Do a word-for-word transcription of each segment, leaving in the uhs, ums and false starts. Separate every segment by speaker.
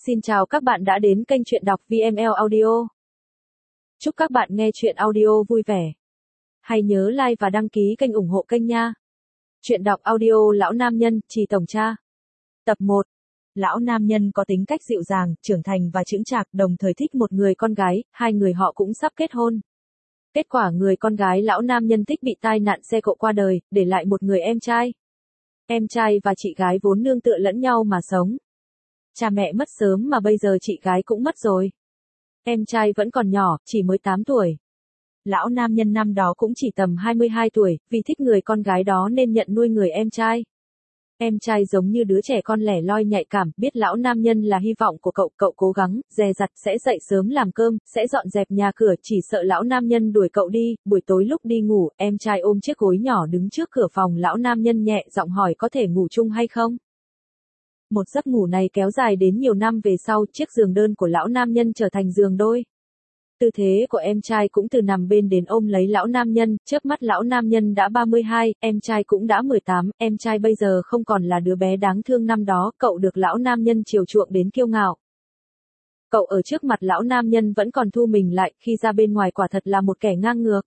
Speaker 1: Xin chào các bạn đã đến kênh truyện đọc vê em lờ Audio. Chúc các bạn nghe truyện audio vui vẻ. Hãy nhớ like và đăng ký kênh ủng hộ kênh nha. Truyện đọc audio Lão Nam Nhân, Trì Tổng Cha. Tập một. Lão nam nhân có tính cách dịu dàng, trưởng thành và chững chạc, đồng thời thích một người con gái, hai người họ cũng sắp kết hôn. Kết quả người con gái lão nam nhân thích bị tai nạn xe cộ qua đời, để lại một người em trai. Em trai và chị gái vốn nương tựa lẫn nhau mà sống. Cha mẹ mất sớm mà bây giờ chị gái cũng mất rồi. Em trai vẫn còn nhỏ, chỉ mới tám tuổi. Lão nam nhân năm đó cũng chỉ tầm hai mươi hai tuổi, vì thích người con gái đó nên nhận nuôi người em trai. Em trai giống như đứa trẻ con lẻ loi nhạy cảm, biết lão nam nhân là hy vọng của cậu, cậu cố gắng, dè dặt, sẽ dậy sớm làm cơm, sẽ dọn dẹp nhà cửa, chỉ sợ lão nam nhân đuổi cậu đi. Buổi tối lúc đi ngủ, em trai ôm chiếc gối nhỏ đứng trước cửa phòng lão nam nhân nhẹ giọng hỏi có thể ngủ chung hay không. Một giấc ngủ này kéo dài đến nhiều năm về sau, chiếc giường đơn của lão nam nhân trở thành giường đôi. Tư thế của em trai cũng từ nằm bên đến ôm lấy lão nam nhân, chớp mắt lão nam nhân đã ba mươi hai, em trai cũng đã mười tám, em trai bây giờ không còn là đứa bé đáng thương năm đó, cậu được lão nam nhân chiều chuộng đến kiêu ngạo. Cậu ở trước mặt lão nam nhân vẫn còn thu mình lại, khi ra bên ngoài quả thật là một kẻ ngang ngược.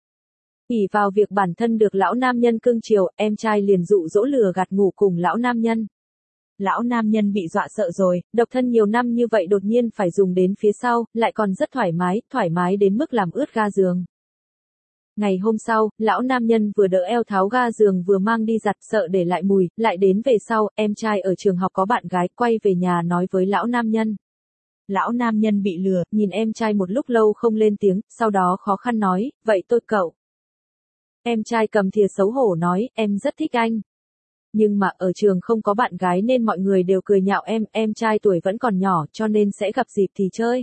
Speaker 1: ỷ vào việc bản thân được lão nam nhân cưng chiều, em trai liền dụ dỗ lừa gạt ngủ cùng lão nam nhân. Lão nam nhân bị dọa sợ rồi, độc thân nhiều năm như vậy đột nhiên phải dùng đến phía sau, lại còn rất thoải mái, thoải mái đến mức làm ướt ga giường. Ngày hôm sau, lão nam nhân vừa đỡ eo tháo ga giường vừa mang đi giặt sợ để lại mùi, lại đến về sau, em trai ở trường học có bạn gái, quay về nhà nói với lão nam nhân. Lão nam nhân bị lừa, nhìn em trai một lúc lâu không lên tiếng, sau đó khó khăn nói, vậy tôi cậu. Em trai cầm thìa xấu hổ nói, em rất thích anh. Nhưng mà ở trường không có bạn gái nên mọi người đều cười nhạo em, em trai tuổi vẫn còn nhỏ cho nên sẽ gặp dịp thì chơi.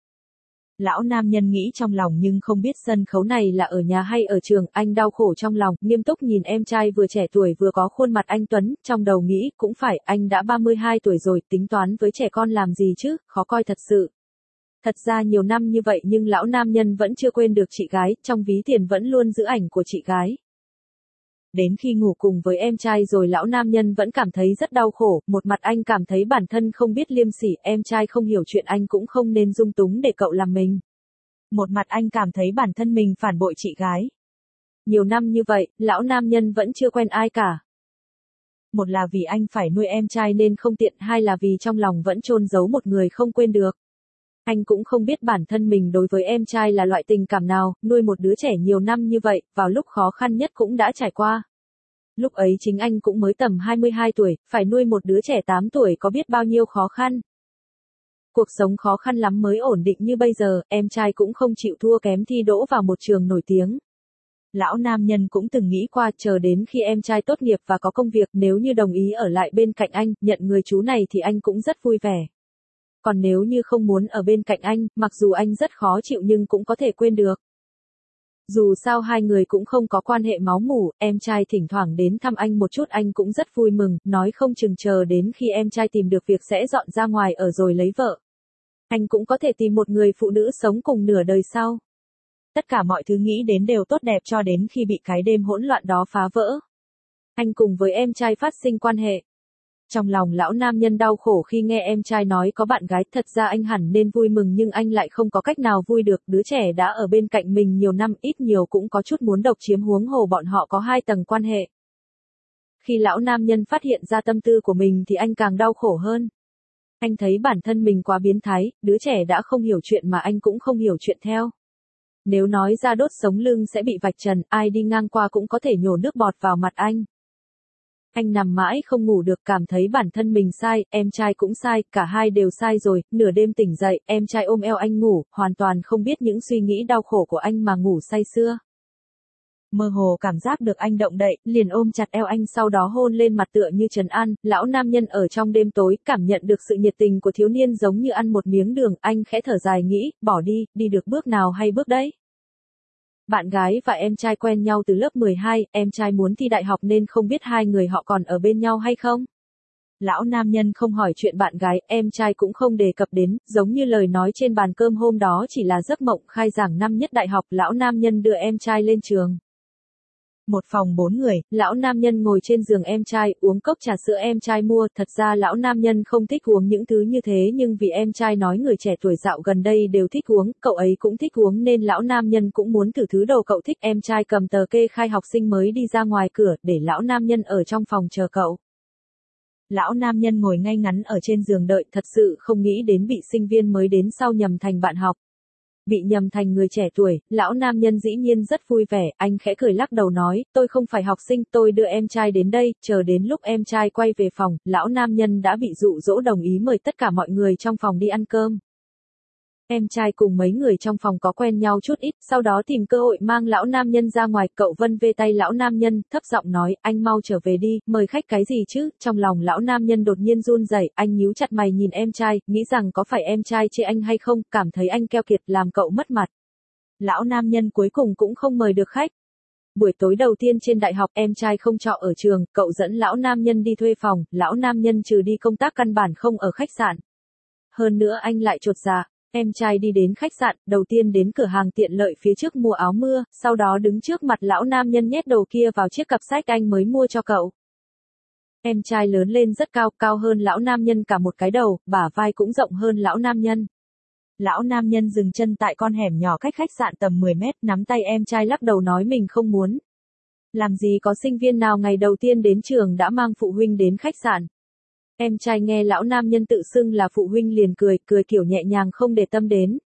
Speaker 1: Lão nam nhân nghĩ trong lòng nhưng không biết sân khấu này là ở nhà hay ở trường, anh đau khổ trong lòng, nghiêm túc nhìn em trai vừa trẻ tuổi vừa có khuôn mặt anh tuấn, trong đầu nghĩ, cũng phải, anh đã ba mươi hai tuổi rồi, tính toán với trẻ con làm gì chứ, khó coi thật sự. Thật ra nhiều năm như vậy nhưng lão nam nhân vẫn chưa quên được chị gái, trong ví tiền vẫn luôn giữ ảnh của chị gái. Đến khi ngủ cùng với em trai rồi lão nam nhân vẫn cảm thấy rất đau khổ, một mặt anh cảm thấy bản thân không biết liêm sỉ, em trai không hiểu chuyện anh cũng không nên dung túng để cậu làm mình. Một mặt anh cảm thấy bản thân mình phản bội chị gái. Nhiều năm như vậy, lão nam nhân vẫn chưa quen ai cả. Một là vì anh phải nuôi em trai nên không tiện, hai là vì trong lòng vẫn chôn giấu một người không quên được. Anh cũng không biết bản thân mình đối với em trai là loại tình cảm nào, nuôi một đứa trẻ nhiều năm như vậy, vào lúc khó khăn nhất cũng đã trải qua. Lúc ấy chính anh cũng mới tầm hai mươi hai tuổi, phải nuôi một đứa trẻ tám tuổi có biết bao nhiêu khó khăn. Cuộc sống khó khăn lắm mới ổn định như bây giờ, em trai cũng không chịu thua kém thi đỗ vào một trường nổi tiếng. Lão nam nhân cũng từng nghĩ qua chờ đến khi em trai tốt nghiệp và có công việc, nếu như đồng ý ở lại bên cạnh anh, nhận người chú này thì anh cũng rất vui vẻ. Còn nếu như không muốn ở bên cạnh anh, mặc dù anh rất khó chịu nhưng cũng có thể quên được. Dù sao hai người cũng không có quan hệ máu mủ, em trai thỉnh thoảng đến thăm anh một chút anh cũng rất vui mừng, nói không chừng chờ đến khi em trai tìm được việc sẽ dọn ra ngoài ở rồi lấy vợ. Anh cũng có thể tìm một người phụ nữ sống cùng nửa đời sau. Tất cả mọi thứ nghĩ đến đều tốt đẹp cho đến khi bị cái đêm hỗn loạn đó phá vỡ. Anh cùng với em trai phát sinh quan hệ. Trong lòng lão nam nhân đau khổ khi nghe em trai nói có bạn gái, thật ra anh hẳn nên vui mừng nhưng anh lại không có cách nào vui được, đứa trẻ đã ở bên cạnh mình nhiều năm, ít nhiều cũng có chút muốn độc chiếm, huống hồ bọn họ có hai tầng quan hệ. Khi lão nam nhân phát hiện ra tâm tư của mình thì anh càng đau khổ hơn. Anh thấy bản thân mình quá biến thái, đứa trẻ đã không hiểu chuyện mà anh cũng không hiểu chuyện theo. Nếu nói ra đốt sống lưng sẽ bị vạch trần, ai đi ngang qua cũng có thể nhổ nước bọt vào mặt anh. Anh nằm mãi không ngủ được, cảm thấy bản thân mình sai, em trai cũng sai, cả hai đều sai rồi, nửa đêm tỉnh dậy, em trai ôm eo anh ngủ, hoàn toàn không biết những suy nghĩ đau khổ của anh mà ngủ say sưa. Mơ hồ cảm giác được anh động đậy, liền ôm chặt eo anh sau đó hôn lên mặt tựa như trấn an, lão nam nhân ở trong đêm tối, cảm nhận được sự nhiệt tình của thiếu niên giống như ăn một miếng đường, anh khẽ thở dài nghĩ, bỏ đi, đi được bước nào hay bước đấy. Bạn gái và em trai quen nhau từ lớp mười hai, em trai muốn thi đại học nên không biết hai người họ còn ở bên nhau hay không. Lão nam nhân không hỏi chuyện bạn gái, em trai cũng không đề cập đến, giống như lời nói trên bàn cơm hôm đó chỉ là giấc mộng khai giảng năm nhất đại học, lão nam nhân đưa em trai lên trường. Một phòng bốn người, lão nam nhân ngồi trên giường em trai, uống cốc trà sữa em trai mua, thật ra lão nam nhân không thích uống những thứ như thế nhưng vì em trai nói người trẻ tuổi dạo gần đây đều thích uống, cậu ấy cũng thích uống nên lão nam nhân cũng muốn thử thứ đồ cậu thích. Em trai cầm tờ kê khai học sinh mới đi ra ngoài cửa, để lão nam nhân ở trong phòng chờ cậu. Lão nam nhân ngồi ngay ngắn ở trên giường đợi, thật sự không nghĩ đến bị sinh viên mới đến sau nhầm thành bạn học. Bị nhầm thành người trẻ tuổi, lão nam nhân dĩ nhiên rất vui vẻ, anh khẽ cười lắc đầu nói, tôi không phải học sinh, tôi đưa em trai đến đây, chờ đến lúc em trai quay về phòng, lão nam nhân đã bị dụ dỗ đồng ý mời tất cả mọi người trong phòng đi ăn cơm. Em trai cùng mấy người trong phòng có quen nhau chút ít, sau đó tìm cơ hội mang lão nam nhân ra ngoài, cậu vân vê tay lão nam nhân, thấp giọng nói, anh mau trở về đi, mời khách cái gì chứ, trong lòng lão nam nhân đột nhiên run rẩy, anh nhíu chặt mày nhìn em trai, nghĩ rằng có phải em trai chê anh hay không, cảm thấy anh keo kiệt làm cậu mất mặt. Lão nam nhân cuối cùng cũng không mời được khách. Buổi tối đầu tiên trên đại học, em trai không trọ ở trường, cậu dẫn lão nam nhân đi thuê phòng, lão nam nhân trừ đi công tác căn bản không ở khách sạn. Hơn nữa anh lại chột dạ. Em trai đi đến khách sạn, đầu tiên đến cửa hàng tiện lợi phía trước mua áo mưa, sau đó đứng trước mặt lão nam nhân nhét đồ kia vào chiếc cặp sách anh mới mua cho cậu. Em trai lớn lên rất cao, cao hơn lão nam nhân cả một cái đầu, bả vai cũng rộng hơn lão nam nhân. Lão nam nhân dừng chân tại con hẻm nhỏ cách khách sạn tầm mười mét, nắm tay em trai lắc đầu nói mình không muốn. Làm gì có sinh viên nào ngày đầu tiên đến trường đã mang phụ huynh đến khách sạn. Em trai nghe lão nam nhân tự xưng là phụ huynh liền cười, cười kiểu nhẹ nhàng không để tâm đến.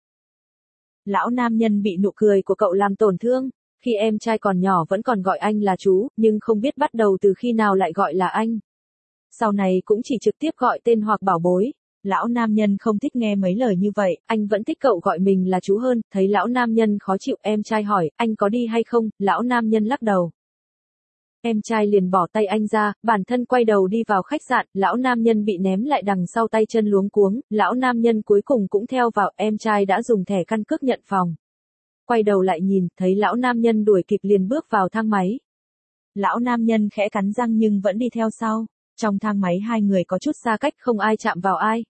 Speaker 1: Lão nam nhân bị nụ cười của cậu làm tổn thương, khi em trai còn nhỏ vẫn còn gọi anh là chú, nhưng không biết bắt đầu từ khi nào lại gọi là anh. Sau này cũng chỉ trực tiếp gọi tên hoặc bảo bối. Lão nam nhân không thích nghe mấy lời như vậy, anh vẫn thích cậu gọi mình là chú hơn, thấy lão nam nhân khó chịu, em trai hỏi, anh có đi hay không, lão nam nhân lắc đầu. Em trai liền bỏ tay anh ra, bản thân quay đầu đi vào khách sạn, lão nam nhân bị ném lại đằng sau tay chân luống cuống, lão nam nhân cuối cùng cũng theo vào, em trai đã dùng thẻ căn cước nhận phòng. Quay đầu lại nhìn, thấy lão nam nhân đuổi kịp liền bước vào thang máy. Lão nam nhân khẽ cắn răng nhưng vẫn đi theo sau, trong thang máy hai người có chút xa cách không ai chạm vào ai.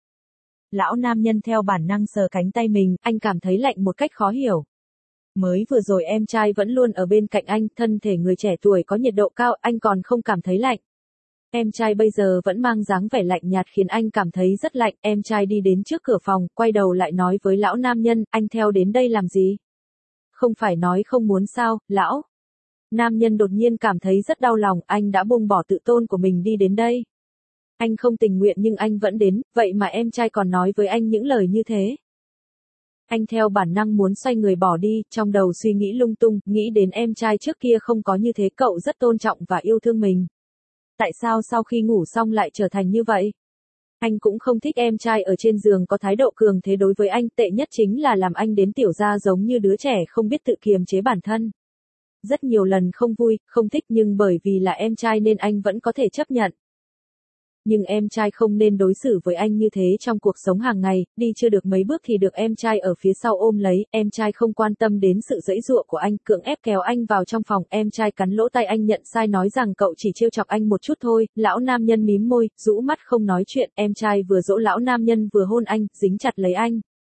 Speaker 1: Lão nam nhân theo bản năng sờ cánh tay mình, anh cảm thấy lạnh một cách khó hiểu. Mới vừa rồi em trai vẫn luôn ở bên cạnh anh, thân thể người trẻ tuổi có nhiệt độ cao, anh còn không cảm thấy lạnh. Em trai bây giờ vẫn mang dáng vẻ lạnh nhạt khiến anh cảm thấy rất lạnh, em trai đi đến trước cửa phòng, quay đầu lại nói với lão nam nhân, anh theo đến đây làm gì? Không phải nói không muốn sao, lão? Nam nhân đột nhiên cảm thấy rất đau lòng, anh đã buông bỏ tự tôn của mình đi đến đây. Anh không tình nguyện nhưng anh vẫn đến, vậy mà em trai còn nói với anh những lời như thế. Anh theo bản năng muốn xoay người bỏ đi, trong đầu suy nghĩ lung tung, nghĩ đến em trai trước kia không có như thế, cậu rất tôn trọng và yêu thương mình. Tại sao sau khi ngủ xong lại trở thành như vậy? Anh cũng không thích em trai ở trên giường có thái độ cường thế đối với anh, tệ nhất chính là làm anh đến tiểu gia giống như đứa trẻ không biết tự kiềm chế bản thân. Rất nhiều lần không vui, không thích nhưng bởi vì là em trai nên anh vẫn có thể chấp nhận. Nhưng em trai không nên đối xử với anh như thế trong cuộc sống hàng ngày, đi chưa được mấy bước thì được em trai ở phía sau ôm lấy, em trai không quan tâm đến sự giãy giụa của anh, cưỡng ép kéo anh vào trong phòng, em trai cắn lỗ tai anh nhận sai nói rằng cậu chỉ trêu chọc anh một chút thôi, lão nam nhân mím môi, rũ mắt không nói chuyện, em trai vừa dỗ lão nam nhân vừa hôn anh, dính chặt lấy anh.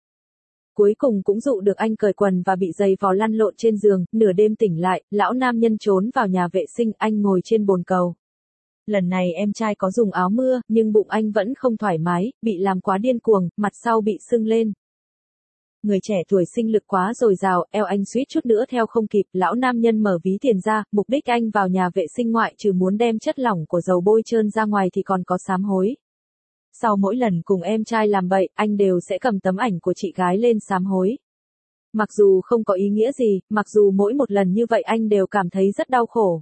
Speaker 1: Cuối cùng cũng dụ được anh cởi quần và bị giày vò lăn lộn trên giường, nửa đêm tỉnh lại, lão nam nhân trốn vào nhà vệ sinh, anh ngồi trên bồn cầu. Lần này em trai có dùng áo mưa, nhưng bụng anh vẫn không thoải mái, bị làm quá điên cuồng, mặt sau bị sưng lên. Người trẻ tuổi sinh lực quá dồi dào, eo anh suýt chút nữa theo không kịp, lão nam nhân mở ví tiền ra, mục đích anh vào nhà vệ sinh ngoại trừ muốn đem chất lỏng của dầu bôi trơn ra ngoài thì còn có sám hối. Sau mỗi lần cùng em trai làm bậy, anh đều sẽ cầm tấm ảnh của chị gái lên sám hối. Mặc dù không có ý nghĩa gì, mặc dù mỗi một lần như vậy anh đều cảm thấy rất đau khổ.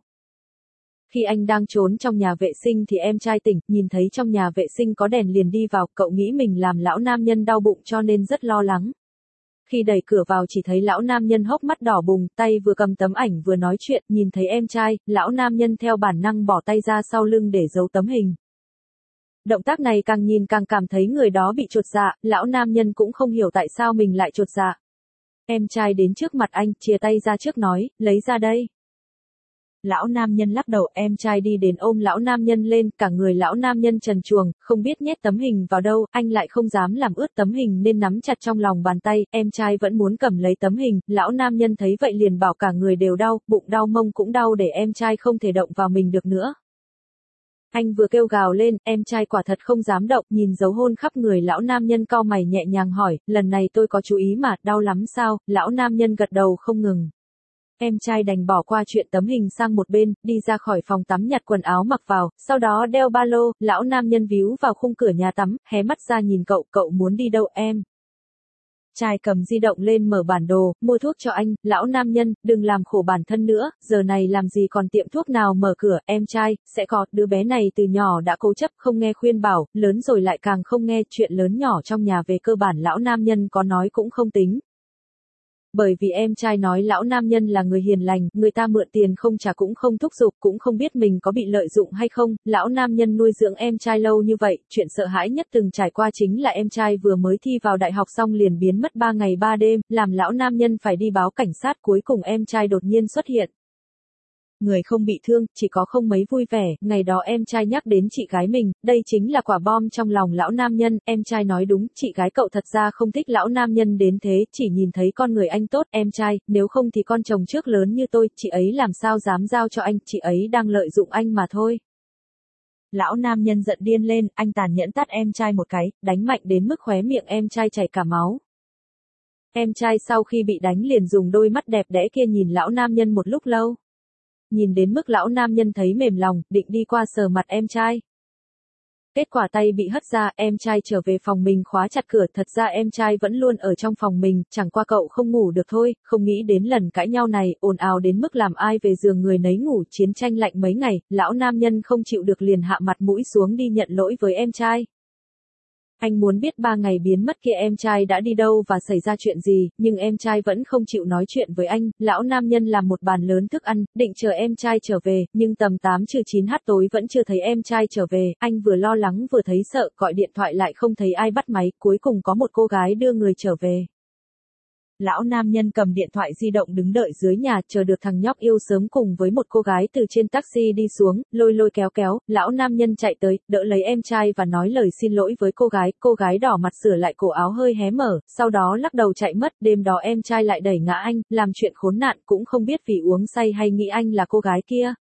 Speaker 1: Khi anh đang trốn trong nhà vệ sinh thì em trai tỉnh, nhìn thấy trong nhà vệ sinh có đèn liền đi vào, cậu nghĩ mình làm lão nam nhân đau bụng cho nên rất lo lắng. Khi đẩy cửa vào chỉ thấy lão nam nhân hốc mắt đỏ bừng, tay vừa cầm tấm ảnh vừa nói chuyện, nhìn thấy em trai, lão nam nhân theo bản năng bỏ tay ra sau lưng để giấu tấm hình. Động tác này càng nhìn càng cảm thấy người đó bị chột dạ, lão nam nhân cũng không hiểu tại sao mình lại chột dạ. Em trai đến trước mặt anh, chìa tay ra trước nói, lấy ra đây. Lão nam nhân lắc đầu, em trai đi đến ôm lão nam nhân lên, cả người lão nam nhân trần truồng, không biết nhét tấm hình vào đâu, anh lại không dám làm ướt tấm hình nên nắm chặt trong lòng bàn tay, em trai vẫn muốn cầm lấy tấm hình, lão nam nhân thấy vậy liền bảo cả người đều đau, bụng đau mông cũng đau để em trai không thể động vào mình được nữa. Anh vừa kêu gào lên, em trai quả thật không dám động, nhìn dấu hôn khắp người lão nam nhân cau mày nhẹ nhàng hỏi, lần này tôi có chú ý mà, đau lắm sao, lão nam nhân gật đầu không ngừng. Em trai đành bỏ qua chuyện tấm hình sang một bên, đi ra khỏi phòng tắm nhặt quần áo mặc vào, sau đó đeo ba lô, lão nam nhân víu vào khung cửa nhà tắm, hé mắt ra nhìn cậu, cậu muốn đi đâu em? Trai cầm di động lên mở bản đồ, mua thuốc cho anh, lão nam nhân, đừng làm khổ bản thân nữa, giờ này làm gì còn tiệm thuốc nào mở cửa, em trai, sẽ có, đứa bé này từ nhỏ đã cố chấp không nghe khuyên bảo, lớn rồi lại càng không nghe, chuyện lớn nhỏ trong nhà về cơ bản lão nam nhân có nói cũng không tính. Bởi vì em trai nói lão nam nhân là người hiền lành, người ta mượn tiền không trả cũng không thúc giục, cũng không biết mình có bị lợi dụng hay không, lão nam nhân nuôi dưỡng em trai lâu như vậy, chuyện sợ hãi nhất từng trải qua chính là em trai vừa mới thi vào đại học xong liền biến mất ba ngày ba đêm, làm lão nam nhân phải đi báo cảnh sát, cuối cùng em trai đột nhiên xuất hiện. Người không bị thương, chỉ có không mấy vui vẻ, ngày đó em trai nhắc đến chị gái mình, đây chính là quả bom trong lòng lão nam nhân, em trai nói đúng, chị gái cậu thật ra không thích lão nam nhân đến thế, chỉ nhìn thấy con người anh tốt, em trai, nếu không thì con chồng trước lớn như tôi, chị ấy làm sao dám giao cho anh, chị ấy đang lợi dụng anh mà thôi. Lão nam nhân giận điên lên, anh tàn nhẫn tát em trai một cái, đánh mạnh đến mức khóe miệng em trai chảy cả máu. Em trai sau khi bị đánh liền dùng đôi mắt đẹp đẽ kia nhìn lão nam nhân một lúc lâu. Nhìn đến mức lão nam nhân thấy mềm lòng, định đi qua sờ mặt em trai. Kết quả tay bị hất ra, em trai trở về phòng mình khóa chặt cửa, thật ra em trai vẫn luôn ở trong phòng mình, chẳng qua cậu không ngủ được thôi, không nghĩ đến lần cãi nhau này, ồn ào đến mức làm ai về giường người nấy ngủ, chiến tranh lạnh mấy ngày, lão nam nhân không chịu được liền hạ mặt mũi xuống đi nhận lỗi với em trai. Anh muốn biết ba ngày biến mất kia em trai đã đi đâu và xảy ra chuyện gì, nhưng em trai vẫn không chịu nói chuyện với anh, lão nam nhân làm một bàn lớn thức ăn, định chờ em trai trở về, nhưng tầm tám trừ chín h tối vẫn chưa thấy em trai trở về, anh vừa lo lắng vừa thấy sợ, gọi điện thoại lại không thấy ai bắt máy, cuối cùng có một cô gái đưa người trở về. Lão nam nhân cầm điện thoại di động đứng đợi dưới nhà, chờ được thằng nhóc yêu sớm cùng với một cô gái từ trên taxi đi xuống, lôi lôi kéo kéo, lão nam nhân chạy tới, đỡ lấy em trai và nói lời xin lỗi với cô gái, cô gái đỏ mặt sửa lại cổ áo hơi hé mở, sau đó lắc đầu chạy mất, đêm đó em trai lại đẩy ngã anh, làm chuyện khốn nạn, cũng không biết vì uống say hay nghĩ anh là cô gái kia.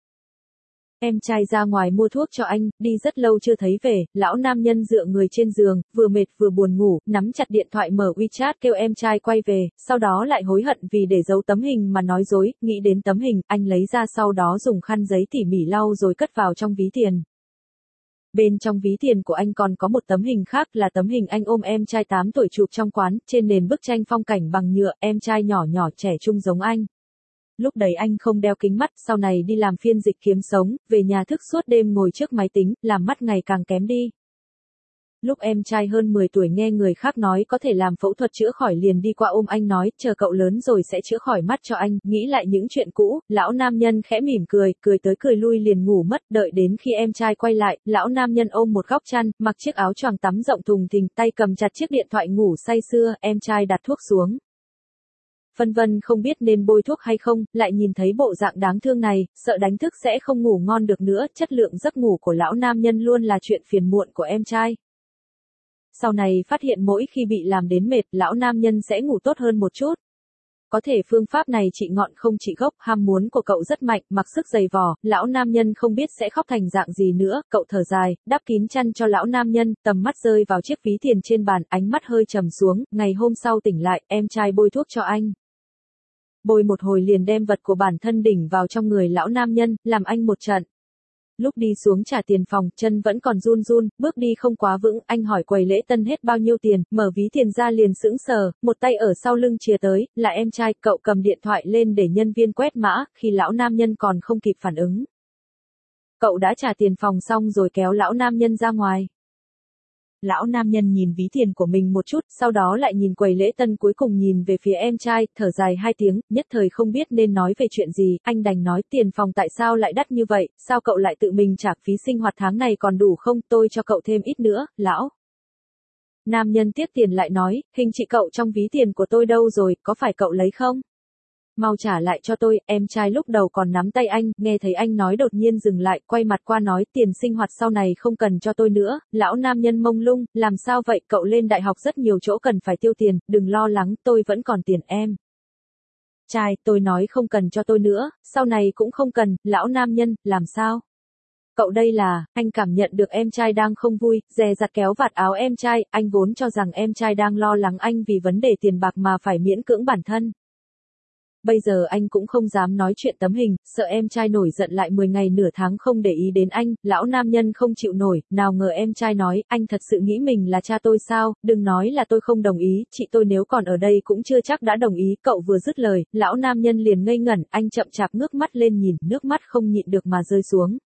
Speaker 1: Em trai ra ngoài mua thuốc cho anh, đi rất lâu chưa thấy về, lão nam nhân dựa người trên giường, vừa mệt vừa buồn ngủ, nắm chặt điện thoại mở WeChat kêu em trai quay về, sau đó lại hối hận vì để giấu tấm hình mà nói dối, nghĩ đến tấm hình, anh lấy ra sau đó dùng khăn giấy tỉ mỉ lau rồi cất vào trong ví tiền. Bên trong ví tiền của anh còn có một tấm hình khác là tấm hình anh ôm em trai tám tuổi chụp trong quán, trên nền bức tranh phong cảnh bằng nhựa, em trai nhỏ nhỏ trẻ trung giống anh. Lúc đấy anh không đeo kính mắt, sau này đi làm phiên dịch kiếm sống, về nhà thức suốt đêm ngồi trước máy tính, làm mắt ngày càng kém đi. Lúc em trai hơn mười tuổi nghe người khác nói có thể làm phẫu thuật chữa khỏi liền đi qua ôm anh nói, chờ cậu lớn rồi sẽ chữa khỏi mắt cho anh, nghĩ lại những chuyện cũ, lão nam nhân khẽ mỉm cười, cười tới cười lui liền ngủ mất, đợi đến khi em trai quay lại, lão nam nhân ôm một góc chăn, mặc chiếc áo choàng tắm rộng thùng thình, tay cầm chặt chiếc điện thoại ngủ say sưa, em trai đặt thuốc xuống. Vân vân không biết nên bôi thuốc hay không, lại nhìn thấy bộ dạng đáng thương này, sợ đánh thức sẽ không ngủ ngon được nữa, chất lượng giấc ngủ của lão nam nhân luôn là chuyện phiền muộn của em trai. Sau này phát hiện mỗi khi bị làm đến mệt, lão nam nhân sẽ ngủ tốt hơn một chút. Có thể phương pháp này trị ngọn không trị gốc, ham muốn của cậu rất mạnh, mặc sức dày vò, lão nam nhân không biết sẽ khóc thành dạng gì nữa, cậu thở dài, đắp kín chăn cho lão nam nhân, tầm mắt rơi vào chiếc ví tiền trên bàn, ánh mắt hơi trầm xuống, ngày hôm sau tỉnh lại, em trai bôi thuốc cho anh. Bôi một hồi liền đem vật của bản thân đỉnh vào trong người lão nam nhân, làm anh một trận. Lúc đi xuống trả tiền phòng, chân vẫn còn run run, bước đi không quá vững, anh hỏi quầy lễ tân hết bao nhiêu tiền, mở ví tiền ra liền sững sờ, một tay ở sau lưng chìa tới, là em trai, cậu cầm điện thoại lên để nhân viên quét mã, khi lão nam nhân còn không kịp phản ứng. Cậu đã trả tiền phòng xong rồi kéo lão nam nhân ra ngoài. Lão nam nhân nhìn ví tiền của mình một chút, sau đó lại nhìn quầy lễ tân cuối cùng nhìn về phía em trai, thở dài hai tiếng, nhất thời không biết nên nói về chuyện gì, anh đành nói tiền phòng tại sao lại đắt như vậy, sao cậu lại tự mình trả phí sinh hoạt tháng này còn đủ không, tôi cho cậu thêm ít nữa, lão. Nam nhân tiếc tiền lại nói, hình chị cậu trong ví tiền của tôi đâu rồi, có phải cậu lấy không? mau trả lại cho tôi, em trai lúc đầu còn nắm tay anh, nghe thấy anh nói đột nhiên dừng lại, quay mặt qua nói tiền sinh hoạt sau này không cần cho tôi nữa, lão nam nhân mông lung, làm sao vậy, cậu lên đại học rất nhiều chỗ cần phải tiêu tiền, đừng lo lắng, tôi vẫn còn tiền em. Trai, tôi nói không cần cho tôi nữa, sau này cũng không cần, lão nam nhân, làm sao? Cậu đây là, anh cảm nhận được em trai đang không vui, dè dặt kéo vạt áo em trai, anh vốn cho rằng em trai đang lo lắng anh vì vấn đề tiền bạc mà phải miễn cưỡng bản thân. Bây giờ anh cũng không dám nói chuyện tấm hình, sợ em trai nổi giận lại mười ngày nửa tháng không để ý đến anh, lão nam nhân không chịu nổi, nào ngờ em trai nói, anh thật sự nghĩ mình là cha tôi sao, đừng nói là tôi không đồng ý, chị tôi nếu còn ở đây cũng chưa chắc đã đồng ý, cậu vừa dứt lời, lão nam nhân liền ngây ngẩn, anh chậm chạp ngước mắt lên nhìn, nước mắt không nhịn được mà rơi xuống.